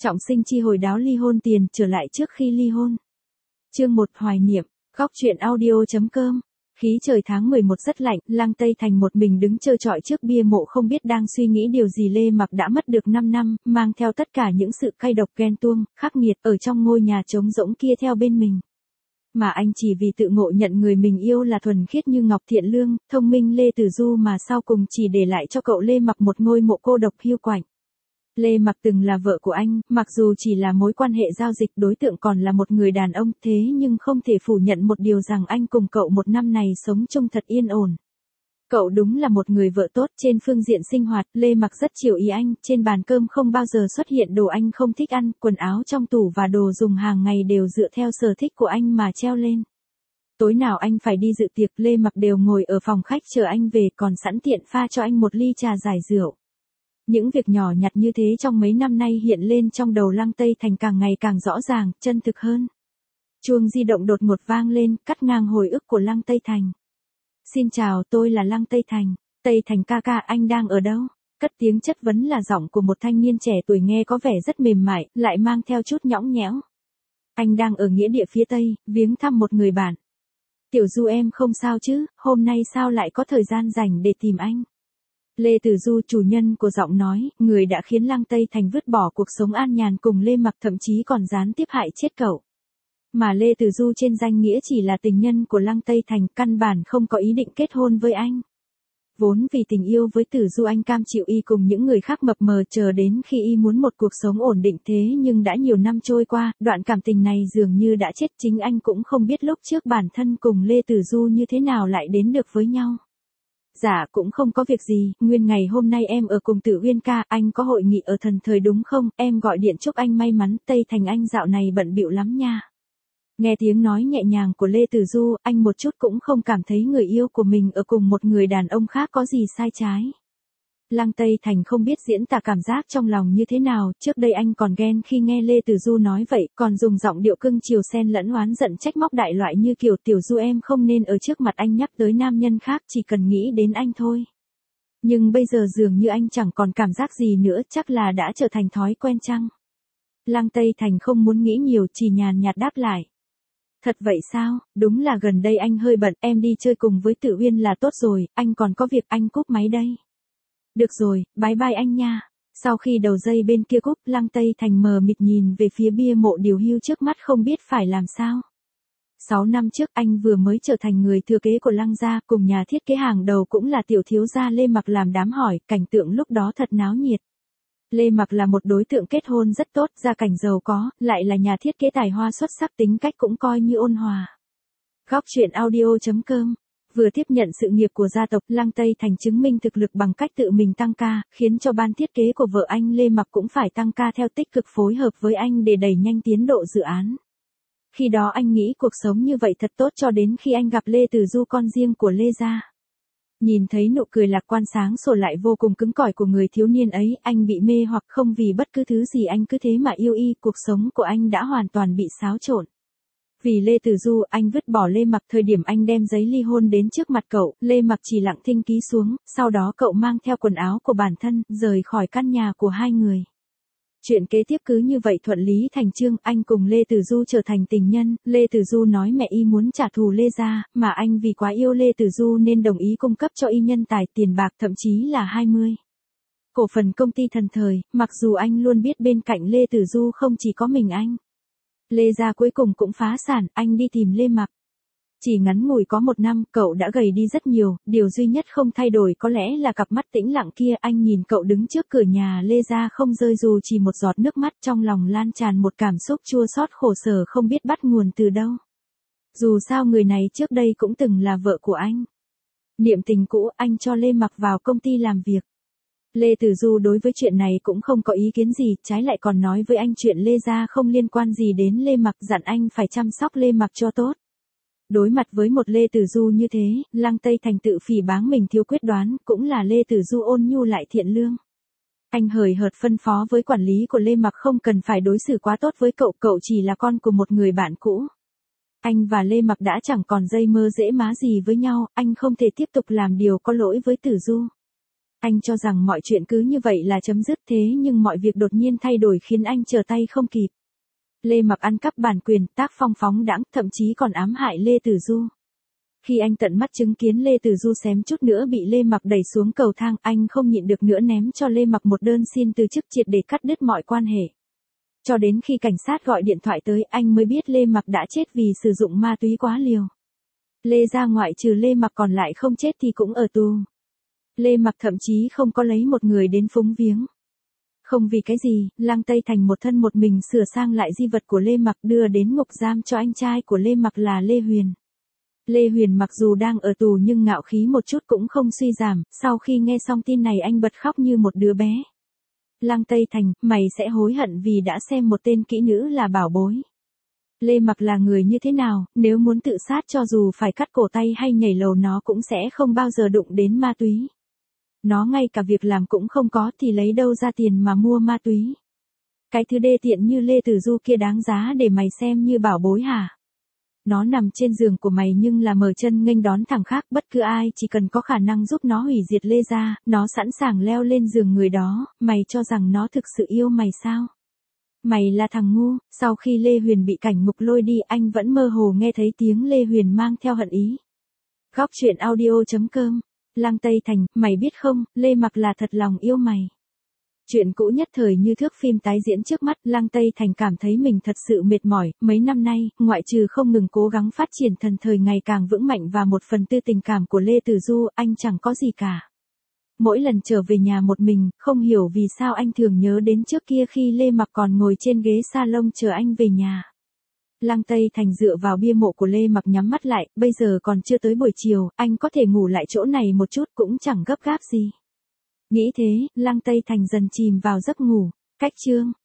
Trọng sinh chi hồi đáo ly hôn tiền trở lại trước khi ly hôn. Chương 1 hoài niệm, góc truyện audio.com. Khí trời tháng 11 rất lạnh, Lăng Tây Thành một mình đứng trơ trọi trước bia mộ không biết đang suy nghĩ điều gì. Lê Mặc đã mất được 5 năm, mang theo tất cả những sự cay độc ghen tuông, khắc nghiệt ở trong ngôi nhà trống rỗng kia theo bên mình. Mà anh chỉ vì tự ngộ nhận người mình yêu là thuần khiết như ngọc, thiện lương, thông minh Lê Tử Du mà sau cùng chỉ để lại cho cậu Lê Mặc một ngôi mộ cô độc hiu quạnh. Lê Mặc từng là vợ của anh, mặc dù chỉ là mối quan hệ giao dịch, đối tượng còn là một người đàn ông, thế nhưng không thể phủ nhận một điều rằng anh cùng cậu một năm này sống chung thật yên ổn. Cậu đúng là một người vợ tốt. Trên phương diện sinh hoạt, Lê Mặc rất chiều ý anh, trên bàn cơm không bao giờ xuất hiện đồ anh không thích ăn, quần áo trong tủ và đồ dùng hàng ngày đều dựa theo sở thích của anh mà treo lên. Tối nào anh phải đi dự tiệc, Lê Mặc đều ngồi ở phòng khách chờ anh về, còn sẵn tiện pha cho anh một ly trà giải rượu. Những việc nhỏ nhặt như thế trong mấy năm nay hiện lên trong đầu Lăng Tây Thành càng ngày càng rõ ràng, chân thực hơn. Chuông di động đột ngột vang lên, cắt ngang hồi ức của Lăng Tây Thành. Xin chào, tôi là Lăng Tây Thành. Tây Thành ca ca, anh đang ở đâu? Cất tiếng chất vấn là giọng của một thanh niên trẻ tuổi nghe có vẻ rất mềm mại, lại mang theo chút nhõng nhẽo. Anh đang ở nghĩa địa phía Tây, viếng thăm một người bạn. Tiểu Du em không sao chứ, hôm nay sao lại có thời gian rảnh để tìm anh? Lê Tử Du, chủ nhân của giọng nói, người đã khiến Lăng Tây Thành vứt bỏ cuộc sống an nhàn cùng Lê Mặc, thậm chí còn gián tiếp hại chết cậu. Mà Lê Tử Du trên danh nghĩa chỉ là tình nhân của Lăng Tây Thành, căn bản không có ý định kết hôn với anh. Vốn vì tình yêu với Tử Du anh cam chịu y cùng những người khác mập mờ chờ đến khi y muốn một cuộc sống ổn định, thế nhưng đã nhiều năm trôi qua, đoạn cảm tình này dường như đã chết. Chính anh cũng không biết lúc trước bản thân cùng Lê Tử Du như thế nào lại đến được với nhau. Dạ cũng không có việc gì, nguyên ngày hôm nay em ở cùng Tử Uyên ca, anh có hội nghị ở Thần Thời đúng không, em gọi điện chúc anh may mắn. Tây Thành anh dạo này bận bịu lắm nha. Nghe tiếng nói nhẹ nhàng của Lê Tử Du, anh một chút cũng không cảm thấy người yêu của mình ở cùng một người đàn ông khác có gì sai trái. Lăng Tây Thành không biết diễn tả cảm giác trong lòng như thế nào, trước đây anh còn ghen khi nghe Lê Tử Du nói vậy, còn dùng giọng điệu cưng chiều xen lẫn oán giận trách móc đại loại như kiểu Tiểu Du em không nên ở trước mặt anh nhắc tới nam nhân khác, chỉ cần nghĩ đến anh thôi. Nhưng bây giờ dường như anh chẳng còn cảm giác gì nữa, chắc là đã trở thành thói quen chăng? Lăng Tây Thành không muốn nghĩ nhiều, chỉ nhàn nhạt đáp lại. Thật vậy sao, đúng là gần đây anh hơi bận, em đi chơi cùng với Tử Uyên là tốt rồi, anh còn có việc, anh cúp máy đây. Được rồi, bye bye anh nha. Sau khi đầu dây bên kia cúp, Lăng Tây Thành mờ mịt nhìn về phía bia mộ điều hưu trước mắt không biết phải làm sao. 6 năm trước anh vừa mới trở thành người thừa kế của Lăng gia, cùng nhà thiết kế hàng đầu cũng là tiểu thiếu gia Lê Mặc làm đám hỏi, cảnh tượng lúc đó thật náo nhiệt. Lê Mặc là một đối tượng kết hôn rất tốt, gia cảnh giàu có, lại là nhà thiết kế tài hoa xuất sắc, tính cách cũng coi như ôn hòa. Góc truyện audio.com. Vừa tiếp nhận sự nghiệp của gia tộc, Lăng Tây Thành chứng minh thực lực bằng cách tự mình tăng ca, khiến cho ban thiết kế của vợ anh Lê Mặc cũng phải tăng ca theo, tích cực phối hợp với anh để đẩy nhanh tiến độ dự án. Khi đó anh nghĩ cuộc sống như vậy thật tốt cho đến khi anh gặp Lê Tử Du, con riêng của Lê gia. Nhìn thấy nụ cười lạc quan sáng sủa lại vô cùng cứng cỏi của người thiếu niên ấy, anh bị mê hoặc, không vì bất cứ thứ gì anh cứ thế mà yêu y, cuộc sống của anh đã hoàn toàn bị xáo trộn. Vì Lê Tử Du, anh vứt bỏ Lê Mặc. Thời điểm anh đem giấy ly hôn đến trước mặt cậu, Lê Mặc chỉ lặng thinh ký xuống, sau đó cậu mang theo quần áo của bản thân, rời khỏi căn nhà của hai người. Chuyện kế tiếp cứ như vậy thuận lý thành chương, anh cùng Lê Tử Du trở thành tình nhân. Lê Tử Du nói mẹ y muốn trả thù Lê gia, mà anh vì quá yêu Lê Tử Du nên đồng ý cung cấp cho y nhân tài, tiền bạc, thậm chí là 20 cổ phần công ty Thần Thời, mặc dù anh luôn biết bên cạnh Lê Tử Du không chỉ có mình anh. Lê gia cuối cùng cũng phá sản, anh đi tìm Lê Mặc. Chỉ ngắn ngủi có 1 năm, cậu đã gầy đi rất nhiều, điều duy nhất không thay đổi có lẽ là cặp mắt tĩnh lặng kia. Anh nhìn cậu đứng trước cửa nhà Lê gia không rơi dù chỉ một giọt nước mắt, trong lòng lan tràn một cảm xúc chua xót khổ sở không biết bắt nguồn từ đâu. Dù sao người này trước đây cũng từng là vợ của anh. Niệm tình cũ, anh cho Lê Mặc vào công ty làm việc. Lê Tử Du đối với chuyện này cũng không có ý kiến gì, trái lại còn nói với anh chuyện Lê gia không liên quan gì đến Lê Mặc, dặn anh phải chăm sóc Lê Mặc cho tốt. Đối mặt với một Lê Tử Du như thế, Lăng Tây Thành tự phỉ báng mình thiếu quyết đoán, cũng là Lê Tử Du ôn nhu lại thiện lương. Anh hời hợt phân phó với quản lý của Lê Mặc không cần phải đối xử quá tốt với cậu, cậu chỉ là con của một người bạn cũ. Anh và Lê Mặc đã chẳng còn dây mơ dễ má gì với nhau, anh không thể tiếp tục làm điều có lỗi với Tử Du. Anh cho rằng mọi chuyện cứ như vậy là chấm dứt, thế nhưng mọi việc đột nhiên thay đổi khiến anh trở tay không kịp. Lê Mặc ăn cắp bản quyền, tác phong phóng đãng, thậm chí còn ám hại Lê Tử Du. Khi anh tận mắt chứng kiến Lê Tử Du xém chút nữa bị Lê Mặc đẩy xuống cầu thang, anh không nhịn được nữa ném cho Lê Mặc một đơn xin từ chức triệt để cắt đứt mọi quan hệ. Cho đến khi cảnh sát gọi điện thoại tới, anh mới biết Lê Mặc đã chết vì sử dụng ma túy quá liều. Lê gia ngoại trừ Lê Mặc còn lại không chết thì cũng ở tù. Lê Mặc thậm chí không có lấy một người đến phúng viếng. Không vì cái gì, Lăng Tây Thành một thân một mình sửa sang lại di vật của Lê Mặc đưa đến ngục giam cho anh trai của Lê Mặc là Lê Huyền. Lê Huyền mặc dù đang ở tù nhưng ngạo khí một chút cũng không suy giảm, sau khi nghe xong tin này anh bật khóc như một đứa bé. Lăng Tây Thành, mày sẽ hối hận vì đã xem một tên kỹ nữ là bảo bối. Lê Mặc là người như thế nào, nếu muốn tự sát cho dù phải cắt cổ tay hay nhảy lầu nó cũng sẽ không bao giờ đụng đến ma túy. Nó ngay cả việc làm cũng không có thì lấy đâu ra tiền mà mua ma túy. Cái thứ đê tiện như Lê Tử Du kia đáng giá để mày xem như bảo bối hả? Nó nằm trên giường của mày nhưng là mở chân nghênh đón thằng khác, bất cứ ai chỉ cần có khả năng giúp nó hủy diệt Lê gia, nó sẵn sàng leo lên giường người đó, mày cho rằng nó thực sự yêu mày sao? Mày là thằng ngu. Sau khi Lê Huyền bị cảnh ngục lôi đi, anh vẫn mơ hồ nghe thấy tiếng Lê Huyền mang theo hận ý. Góc truyện audio.com. Lăng Tây Thành, mày biết không, Lê Mặc là thật lòng yêu mày. Chuyện cũ nhất thời như thước phim tái diễn trước mắt, Lăng Tây Thành cảm thấy mình thật sự mệt mỏi, mấy năm nay, ngoại trừ không ngừng cố gắng phát triển thần thời ngày càng vững mạnh và một phần tư tình cảm của Lê Tử Du, anh chẳng có gì cả. Mỗi lần trở về nhà một mình, không hiểu vì sao anh thường nhớ đến trước kia khi Lê Mặc còn ngồi trên ghế salon chờ anh về nhà. Lăng Tây Thành dựa vào bia mộ của Lê Mặc nhắm mắt lại, bây giờ còn chưa tới buổi chiều, anh có thể ngủ lại chỗ này một chút cũng chẳng gấp gáp gì. Nghĩ thế, Lăng Tây Thành dần chìm vào giấc ngủ. Cách chương